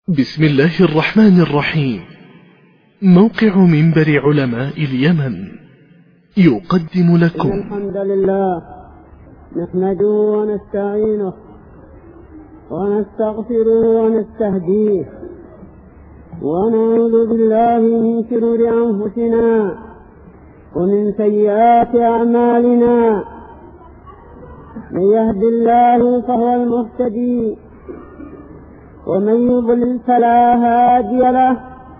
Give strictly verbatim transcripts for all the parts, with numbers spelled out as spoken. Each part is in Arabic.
بسم الله الرحمن الرحيم. موقع منبر علماء اليمن يقدم لكم الحمد لله نحمده ونستعينه ونستغفره ونستهديه ونعوذ بالله من شرور أنفسنا ومن سيئات أعمالنا. من يهد الله فهو المهتدي ومن يضلل فلا هادي له،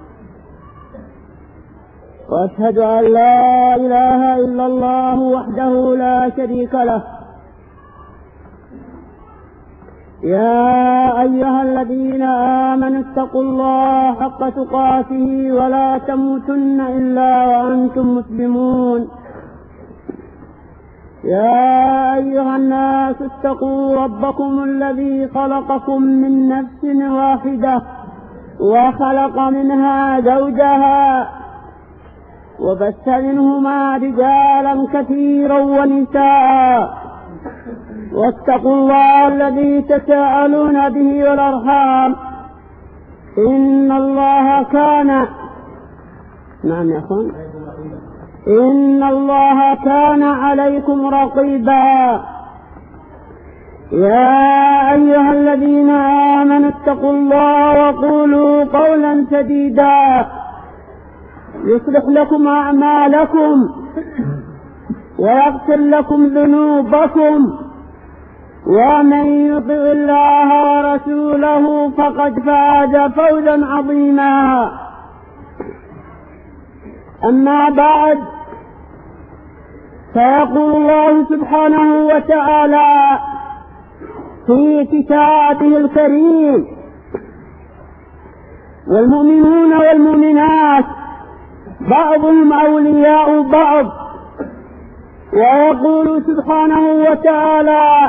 وأشهد أن لا إله إلا الله وحده لا شريك له. يا أيها الذين آمنوا اتقوا الله حق تقاته ولا تموتن إلا وأنتم مسلمون. يا أيها الناس اتقوا ربكم الذي خلقكم من نفس واحدة وخلق منها زوجها وبث منهما رجالا كثيرا ونساء، واتقوا الله الذي تساءلون به والأرحام إن الله كان نعم يا أخوان إن الله كان عليكم رقيبا. يا أيها الذين آمنوا اتقوا الله وقولوا قولا سديدا يصلح لكم أعمالكم ويغفر لكم ذنوبكم، ومن يطع الله ورسوله فقد فاز فوزا عظيما. أما بعد، فيقول الله سبحانه وتعالى في كتابه الكريم: والمؤمنون والمؤمنات بعضهم أولياء بعض. ويقول سبحانه وتعالى: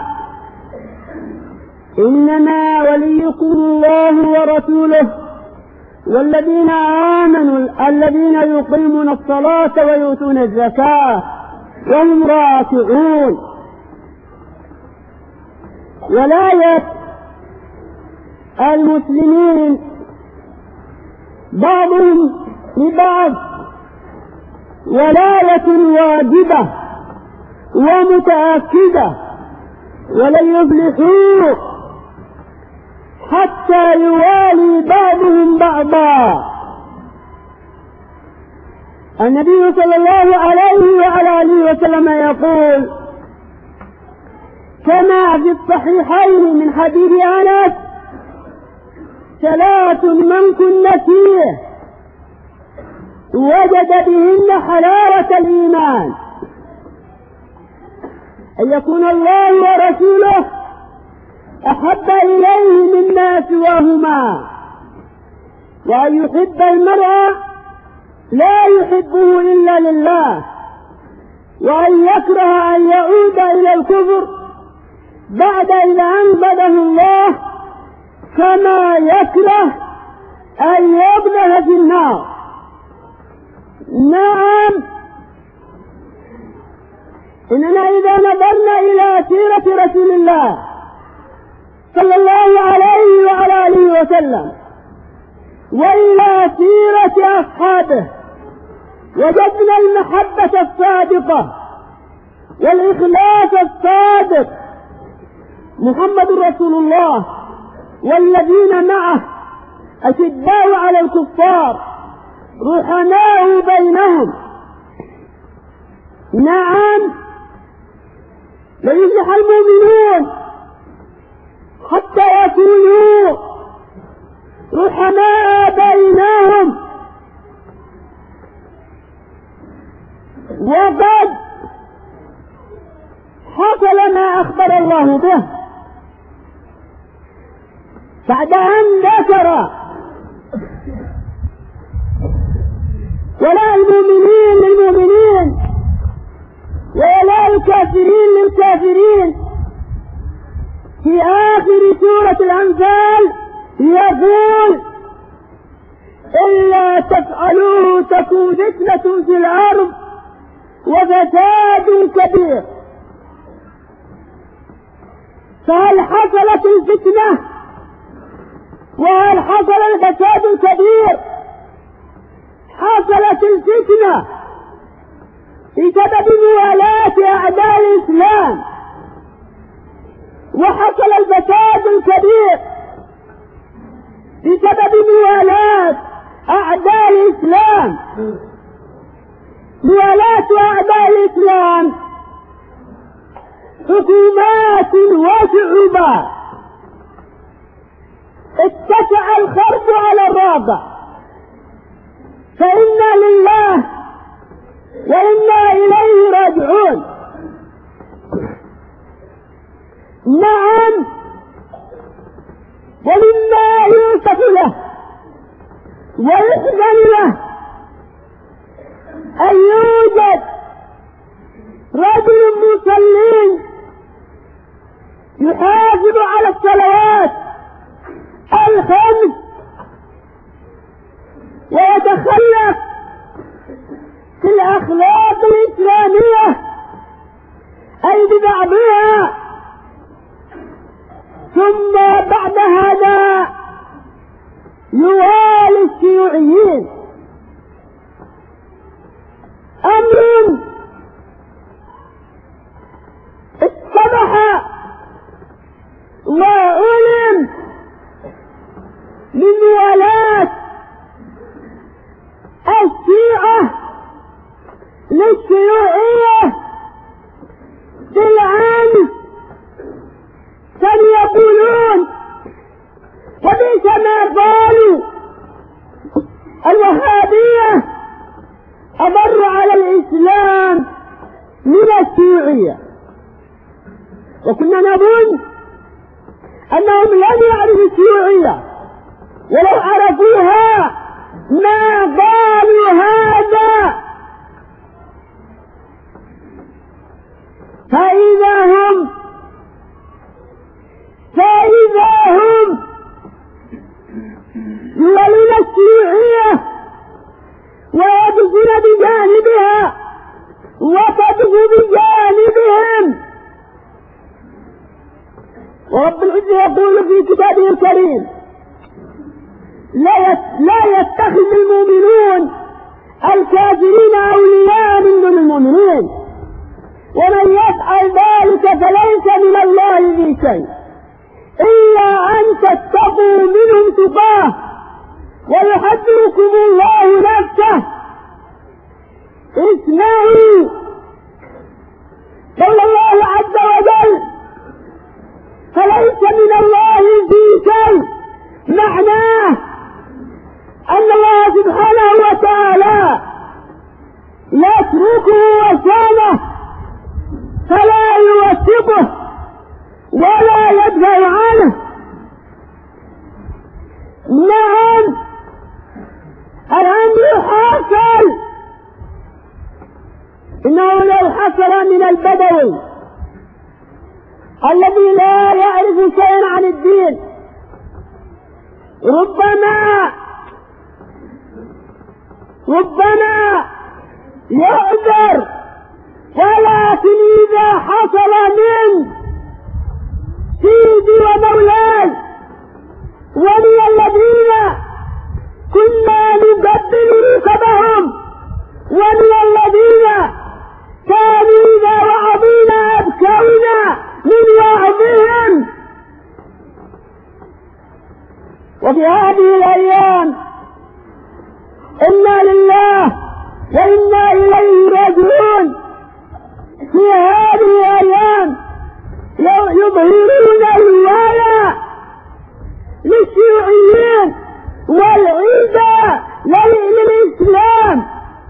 إنما وليكم الله ورسوله والذين آمنوا الذين يقيمون الصلاة ويؤتون الزكاة وهم راكعون. ولاية المسلمين بعضهم لبعض ولاية واجبة ومتأكدة، ولن يفلحوا حتى يوالي بعضهم بعضا. النبي صلى الله عليه وعلى آله وسلم يقول كما في الصحيحين من حديث أنس: ثلاث من كن فيه وجد بهن حلاوة الإيمان: أن يكون الله ورسوله أحب إليه مما سواهما، وأن يحب المرء لا يحبه إلا لله، وأن يكره أن يعود إلى الكفر بعد إذا أنقذه الله، كما يكره أن يبلغ في النار. نعم، إننا إذا نظرنا إلى سيرة رسول الله صلى الله عليه وعلى آله وسلم وإلى سيرة أصحابه، وجدنا المحبة الصادقة والإخلاص الصادق. محمد رسول الله والذين معه أشداء على الكفار رحماء بينهم. نعم، ليفلح المؤمنون حتى يكونوا رحماء بينهم. وقد حصل ما أخبر الله به بعد أن ذكر ولاء المؤمنين للمؤمنين وولاء الكافرين للكافرين. في آخر سورة الأنفال يقول: إلا تفعلوه تكون فتنة في الأرض وفساد كبير. فهل حصلت الفتنة وهل حصل الفساد الكبير؟ حصلت الفتنة بسبب موالاة أعداء الإسلام، وحصل الفساد الكبير بسبب موالاة أعداء الإسلام. موالاة أعداء الإسلام حكومات وشعوبات اتسع الخرب على الرابع، فإنا لله وإنا إليه راجعون. نعم، ومما يوصف له ويحزن له أن يوجد رجل مصلين يحافظ على الصلوات الخمس ويتخلق في الأخلاق الإسلامية أي ببعضها، ثم بعد هذا يوالي الشيوعيين. أمر اتضح وعلم من موالاة الشيعة للشيوعية بالعام، كانوا يقولون وبئس ما قالوا الوهابية أضر على الإسلام من الشيوعية، وكنا نظن أنهم لم يعرفوا الشيوعية، ولو عرفوها ما قالوا هذا. فإذا هم فإذا هم يولون الشيوعية ويقفون بجانبها وتقف بجانبهم. ورب العزة يقول في كتابه الكريم: لا يتخذ المؤمنون الكافرين أولياء من دون المؤمنين، ومن يفعل ذلك فليس من الله في شيء إلا أن تتقوا منهم تقاه ويحذركم الله نفسه. اسمعوا قول الله عز وجل: فليس من الله في شيء، معناه أن الله سبحانه وتعالى يتركه وشانه فلا يوثقه ولا يدفع عنه. نعم، الأمر حاصل، إنه لو حصل من البدوي الذي لا يعرف شيئا عن الدين ربما ربما يعذر، ولكن إذا حصل من سيدي ومولاي ومن الذين كنا نقبل ركبهم ومن الذين كانوا إذا وعظنا أبكونا من وعظهم، وفي هذه الأيام إنا لله وإنا إليه راجعون. في هذه الأيام يظهرون الولاء للشيوعيين والعيدة للإسلام،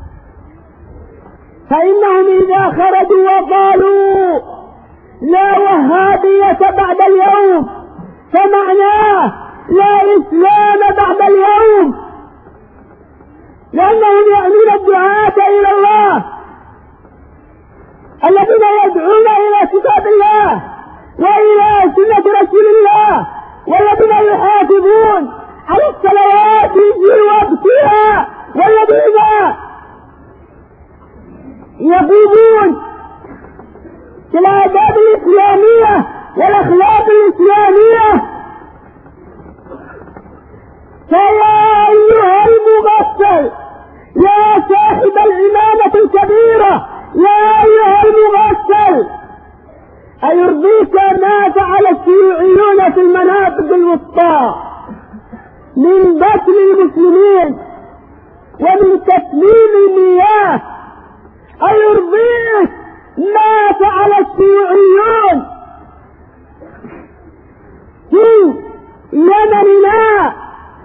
فإنهم إذا خرجوا وقالوا لا وهابية بعد اليوم فمعناه لا إسلام بعد اليوم، لأنهم يعنون الدعاة إلى الله الذين يدعون إلى كتاب الله وإلى سنة رسول الله، والذين يحافظون على الصلوات في وقتها، والذين يقومون بالآداب الإسلامية والأخلاق الإسلامية. فيا أيها المغفل يا صاحب العمامة الكبيرة، يا أيها المغفل، أيرضيك ما فعل الشيوعيون في المناطق الوسطى من قتل المسلمين ومن تسليم المياه؟ أيرضيك ما فعل الشيوعيون في يمننا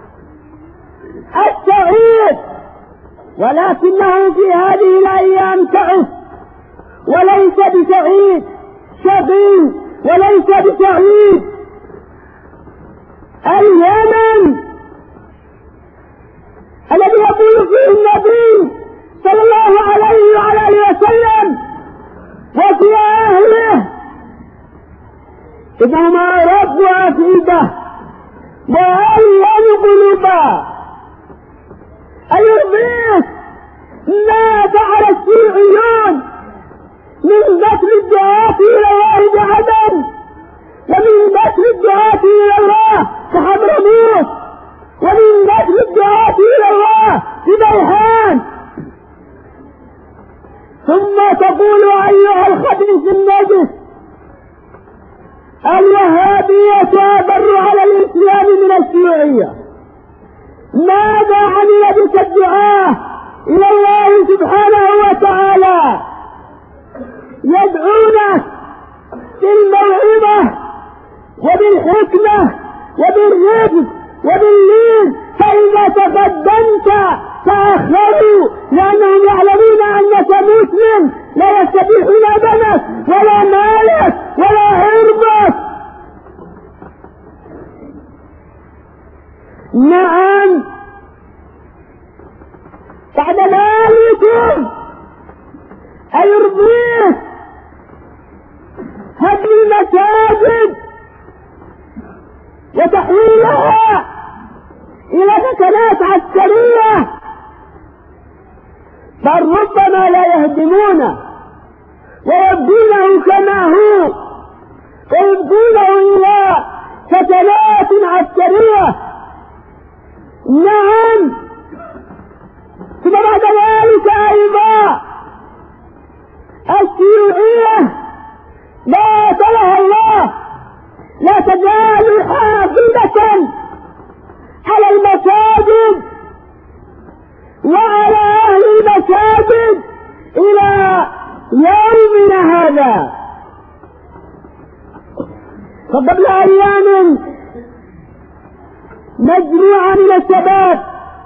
السعيد؟ ولكنه في هذه الأيام تعس، وليس بسعيد شقي، وليس بسعيد. اليمن الذي يقول فيه النبي صلى الله عليه وعلى اله وسلم وفي اهله انهم رب عقيده وألين قلوبا. أيرضيك ما فعل الشيوعيون من قتل الدعاة إلى الله بعدن، ومن قتل الدعاة إلى الله كحضرموت، ومن قتل الدعاة إلى الله في بيهان، ثم تقول أيها الخبيث النجس الوهابية أضر على الإسلام من الشيوعية؟ ماذا عمل بك الدعاة إلى الله سبحانه وتعالى؟ يدعونك بالموعظة وبالحكمة وبالرفق وباللين، فإذا تقدمت تأخروا لأنهم يعلمون أنك مسلم لا يستبيحون دمك ولا مالك ولا عرضك. نعم، بعد ذلك أيرضيك هدم المساجد وتحويلها إلى سكنات عسكرية، بل ربما لا يهدمونه ويبدونه كما هو ويبدونه إلى سكنات عسكرية. نعم، ثم بعد ذلك أيضا الشيوعية لا تلها الله لا تزال حافظة على المساجد وعلى أهل المساجد إلى يومنا هذا. فقبل أيام مجموعة من الشباب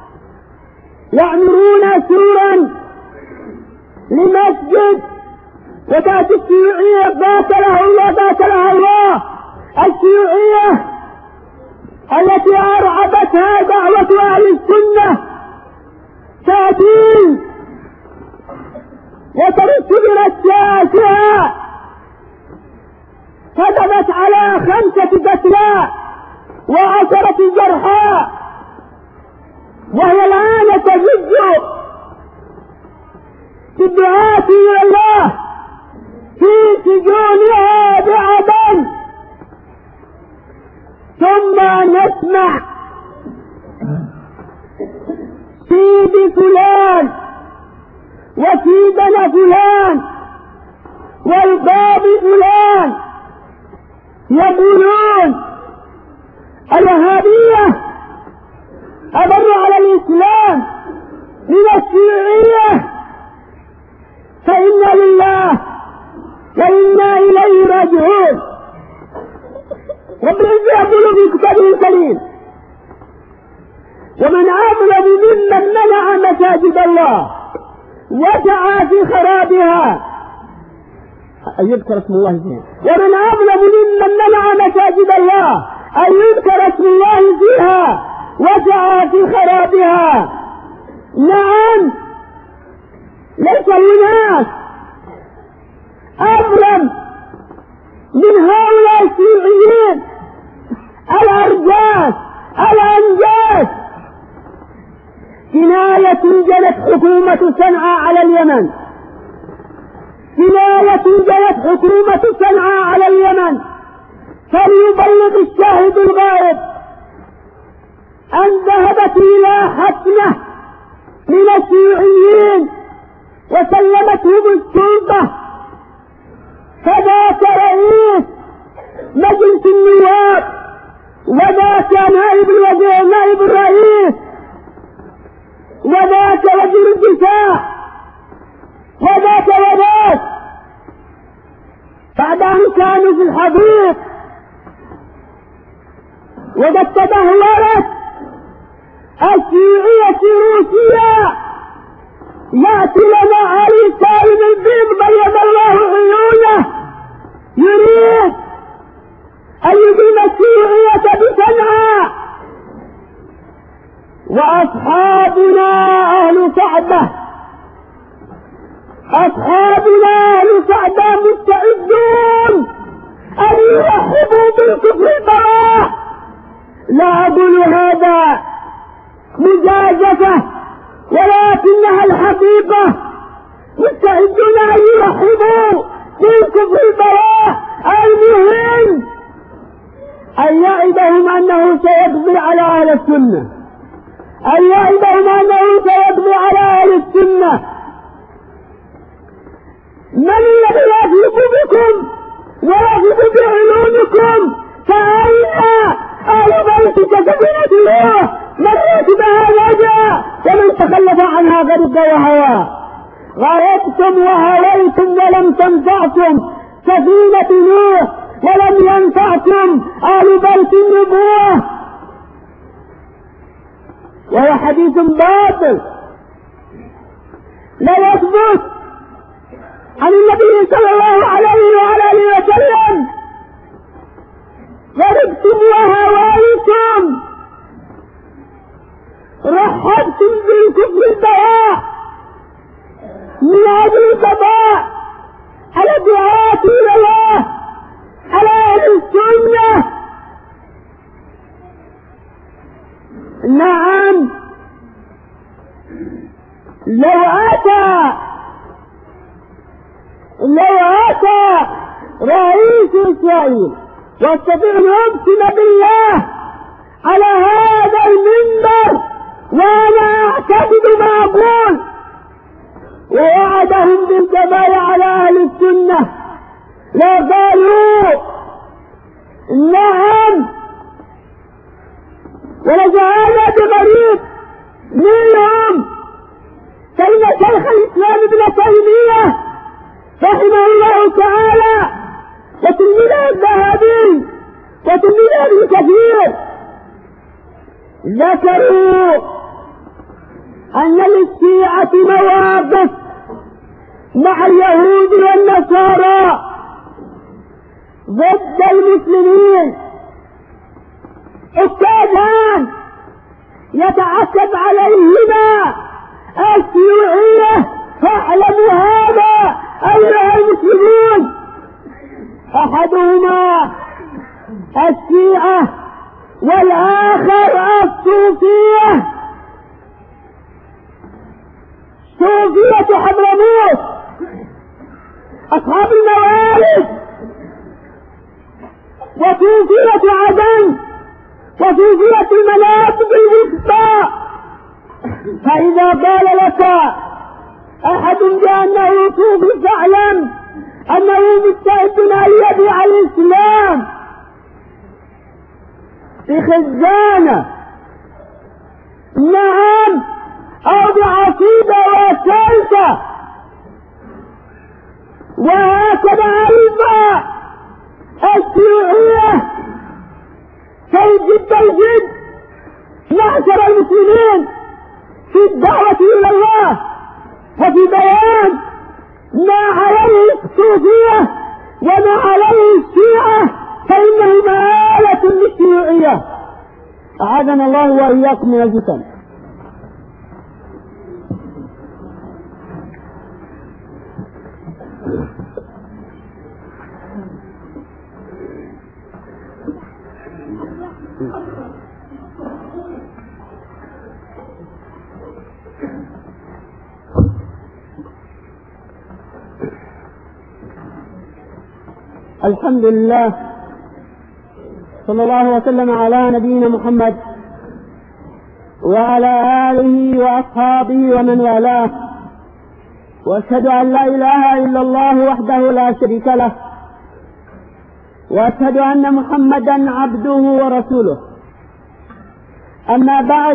يعمرون سورا لمسجد، وتأتي الشيوعية قاتلها الله قاتلها الله الشيوعية التي أرعبتها دعوة أهل السنة، تأتي وترد برشاشها، كتبت على خمسة قتلى وعشرة جرحى، وهي الآن تزج بالدعاة إلى الله في سجونها بعدن. ثم نسمع سيد فلان وسيدنا فلان والقاضي فلان يقولون الوهابية أضر على الإسلام من الشيوعية، فإنا لله وإنا إليه راجعون. رب العزة يقول في كتابه الكريم: ومن أظلم ممن منع مساجد الله وسعى في خرابها أن يذكر اسم الله فيها. ومن أظلم ممن منع مساجد الله أن يذكر اسم الله فيها وسعى في خرابها. نعم، ليس هناك أظلم من هؤلاء الشيوعيين الأرجاس الأنجاس. جناية جنت حكومة صنعاء على اليمن، جناية جنت حكومة صنعاء على اليمن، فليبلغ الشاهد الغائب أن ذهبت إلى حفنة من الشيوعيين وسلمتهم السلطة، فذاك رئيس مجلس النواب وذاك نائب الوزير نائب الرئيس وذاك وزير الدفاع وذاك وذاك بعد أن كانوا في الحضيض وقد تدهورت الشيوعية الروسية، يأتي لنا علي سالم البيض بيض الله عيونه يريد أن يقيم الشيوعية بصنعاء، وأصحابنا أهل صعبة أصحابنا أهل صعبة مستعدون أن يرحبوا بالكفر البراء. لا أقول هذا مجازفة ولكنها الحقيقة، مستعدون أن يرحبوا بالكفر البراء. المهم أن يعدهم أنه سيقضي على أهل السنة، أن يعدهم أنه سيقضي على أهل السنة. من الذي يثق بكم ويثق بعلومكم؟ فأين أهل بيتك سفينة الله؟ من ركبها نجا ومن تخلف عنها غرق وهوى. غرقتم وهويتم ولم تنفعكم سفينة نوح ولم ينفعكم أهل بيت النبوة، وهو حديث باطل لا يثبت عن النبي صلى الله عليه وعلى اله وسلم. غرقتم وهويتم، رحبتم بالكفر البراء من أجل القضاء على دعاة إلى الله على أهل السنة. نعم، لو أتى لو أتى رئيس إسرائيل واستطيع أن يقسم بالله على هذا المنبر وأنا أعتقد ما أقول ووعدهم بالقضاء على أهل السنة، لا قالوا نعم، ولجعل بغريب منهم. فإن شيخ الإسلام ابن تيمية رحمه الله تعالى وتلميذه الذهبي وتلميذه ابن كثير ذكروا أن للشيعة مواقف مع اليهود والنصارى ضد المسلمين. التاجان يتعتب عليهما الشيوعية، فاعلموا هذا أيها المسلمون. أحدهما الشيعة والآخر الصوفية، صوفية حضرموت أصحاب الموارد، وصوفية عدن، وصوفية المناطق الوسطى. فإذا قال لك أحد بأنه صوفي فاعلم أنه مستعد أن يبيع الإسلام بخزانة، نعم، أو بعقيدة وسلطة. وهكذا أيضا الشيوعية تجد الجد معشر المسلمين في الدعوة إلى الله وفي بيان ما عليه الصوفية وما عليه الشيعة، فإنه مآلة للشيوعية. أعاذنا الله وإياكم من الفتن. الحمد لله، صلى الله وسلم على نبينا محمد وعلى آله وأصحابه ومن والاه، وأشهد أن لا إله إلا الله وحده لا شريك له، وأشهد أن محمدا عبده ورسوله. أما بعد،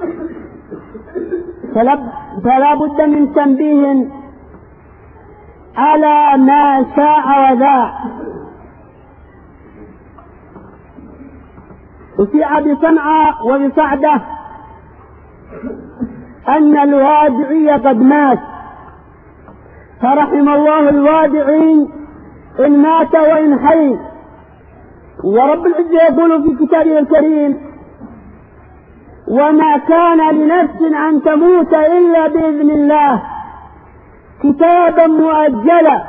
فلا بد من تنبيه على ما شاع وذاع. أشيع بصنعاء وبصعدة أن الوادعي قد مات، فرحم الله الوادعين إن مات وإن حي. ورب العزة يقول في كتابه الكريم: وما كان لنفس أن تموت إلا بإذن الله كتابا مؤجلا.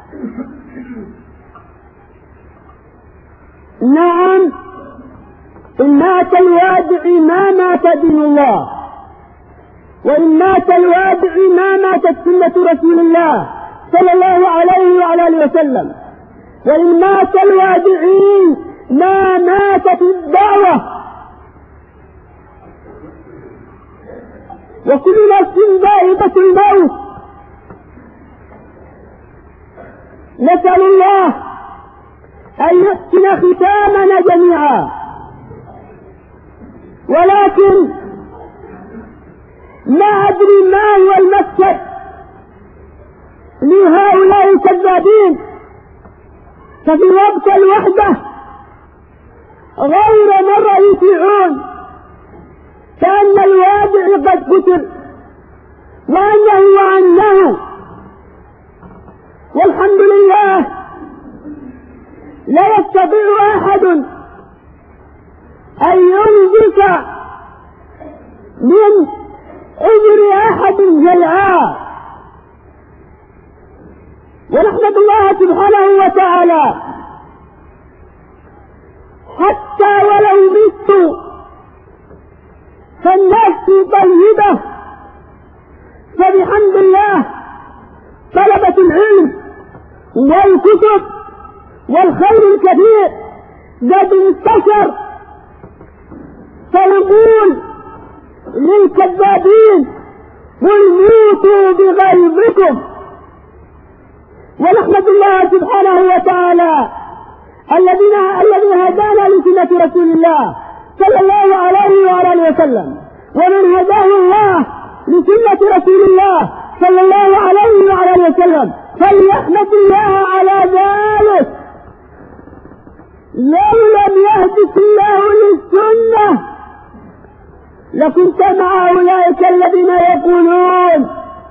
نعم، إن مات الوادعي ما مات دين الله، وإن مات الوادعي ما ماتت سنة رسول الله صلى الله عليه وعلى آله وسلم، وإن مات الوادعين ما ماتت الدعوة. وكل نفس ذائقة الموت. نسأل الله أن يحسن ختامنا جميعا. ولكن ما أدري ما هو المكسب لهؤلاء الكذابين، ففي وقت الوحدة غير مرة يطيعون كأن الوادع قد قتل وأنه وأنه. والحمد لله لا يستطيع أحد أن ينجس من أجر أحد جلعاء. ونحمد الله سبحانه وتعالى حتى ولو مت فالنفس طيبة، فبحمد الله طلبة العلم والكتب والخير الكثير قد انتشر. فنقول للكذابين: قل موتوا بغيظكم. ونحمد الله سبحانه وتعالى الذين الذي هدانا لسنة رسول الله صلى الله عليه وآله وسلم. ومن هداه الله لسنة رسول الله صلى الله عليه وآله وسلم فليحمد الله على ذلك. لو لم يهدك الله للسنة لكنت مع أولئك الذين يقولون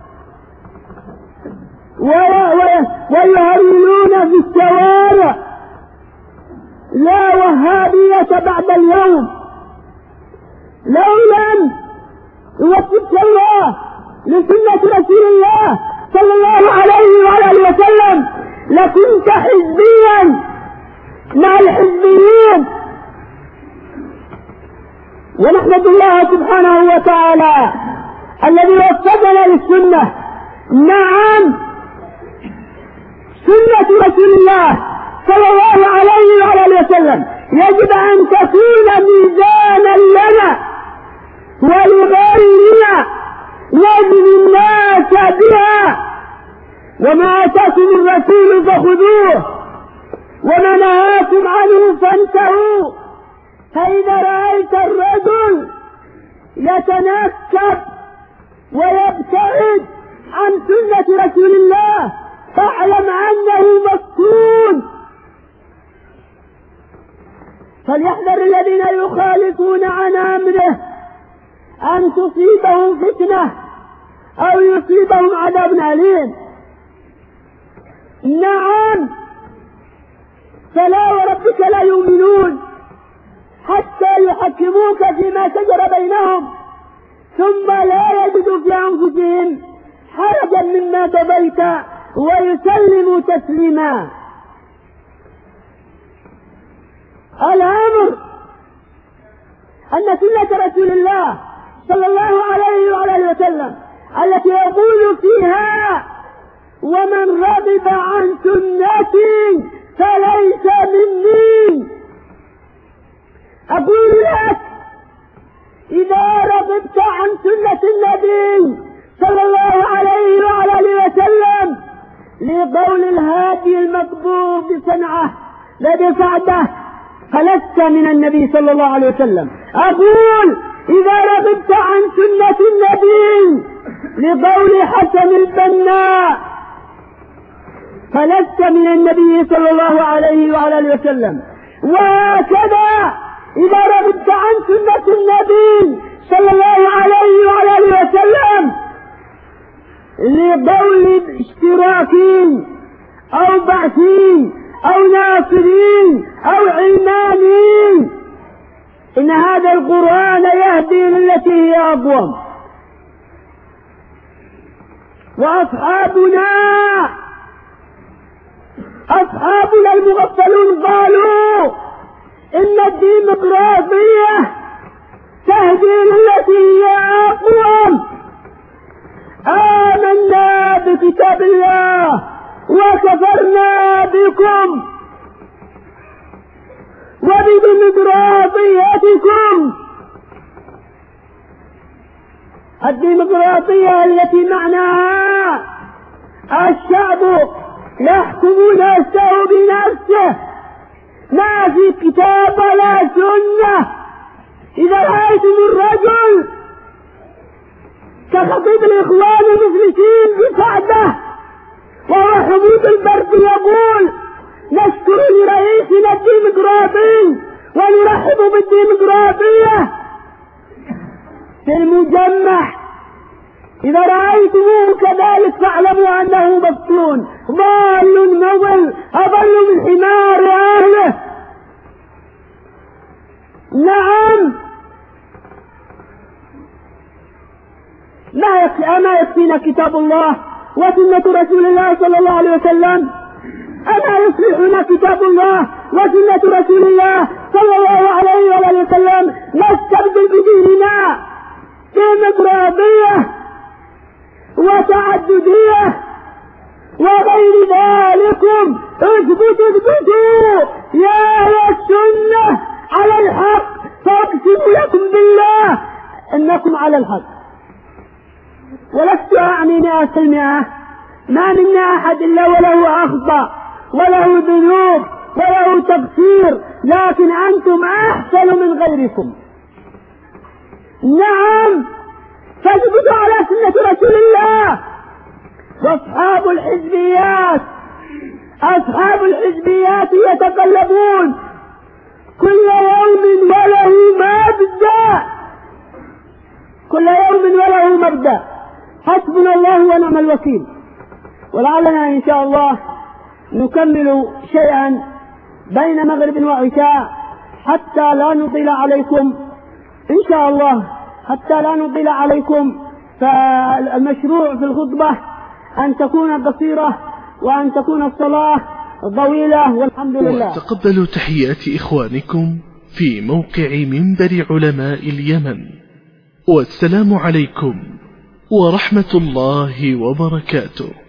ويهرولون في الشوارع: لا وهابية بعد اليوم. لو لم يوفقك الله لسنة رسول الله صلى الله عليه وآله وسلم لكنت حزبيا مع الحزبيين. ونحمد الله سبحانه وتعالى الذي وفقنا للسنة. نعم، سنة رسول الله صلى الله عليه وآله وسلم يجب أن تكون ميزانا لنا ولغيرنا نجزي الناس بها. وما آتاكم الرسول فخذوه وما نهاكم عنه فانتهوا. فإذا رأيت الرجل يتنكب ويبتعد عن سنة رسول الله فاعلم أنه مفتون. فليحذر الذين يخالفون عن أمره أن تصيبهم فتنة أو يصيبهم عذاب أليم. نعم، فلا وربك لا يؤمنون حتى يحكموك فيما شجر بينهم ثم لا يجدوا في أنفسهم حرجا مما قضيت ويسلموا تسليما. الأمر أن سنة رسول الله صلى الله عليه وآله وسلم التي يقول فيها: ومن رغب عن سنتي فليس مني. أقول لك إذا رغبت عن سنة النبي صلى الله عليه وعلى آله وسلم لقول الهادي المقبور بصنعه لدى سعده فلست من النبي صلى الله عليه وسلم. أقول إذا رغبت عن سنة النبي لقول حسن البناء فلست من النبي صلى الله عليه وعلى آله وسلم. وهكذا إذا رغبت عن سنة النبي صلى الله عليه وعلى آله وسلم لقول اشتراكين أو بعثين أو ناصرين أو علمانين إن هذا القرآن يهدي للتي هي أقوم. وأصحابنا أصحابنا المغفلون قالوا إن الديمقراطية تهدي للتي هي أقوم. آمنا بكتاب الله وكفرنا بكم وبديمقراطيتكم. الديمقراطية التي معناها الشعب يحكم نفسه بنفسه ما في كتاب ولا سنة. إذا رأيتم الرجل كخطيب الإخوان المفلسين بسعده وهو حمود البرد يقول نشكر لرئيسنا الديمقراطي ونرحب بالديمقراطية في المجمع، إذا رأيتموه كذلك فاعلموا أنه مفتون ضال مضل أضل من حمار أهله. نعم، ما يكفي أما يكفينا كتاب الله وسنة رسول الله صلى الله عليه وسلم؟ أما يصلحنا كتاب الله وسنة رسول الله صلى الله عليه وآله وسلم؟ نستبدل بديننا ديمقراطية وتعددية وغير ذلكم. اثبتوا اثبتوا يا أهل السنة على الحق فاقسم لكم بالله أنكم على الحق. ولست أعني مئة في المئة، ما منا أحد إلا وله أخطاء وله ذنوب وله تقصير، لكن أنتم أحسن من غيركم. نعم، فاثبتوا على سنة رسول الله. واصحاب الحزبيات أصحاب الحزبيات يتقلبون كل يوم وله مبدأ، كل يوم وله مبدأ. حسبنا الله ونعم الوكيل. ولعلنا إن شاء الله نكمل شيئا بين مغرب وعشاء حتى لا نطيل عليكم إن شاء الله، حتى لا نطيل عليكم. فالمشروع في الخطبة أن تكون قصيرة وأن تكون الصلاة طويلة، والحمد لله. وتقبلوا تحيات إخوانكم في موقع منبر علماء اليمن، والسلام عليكم ورحمة الله وبركاته.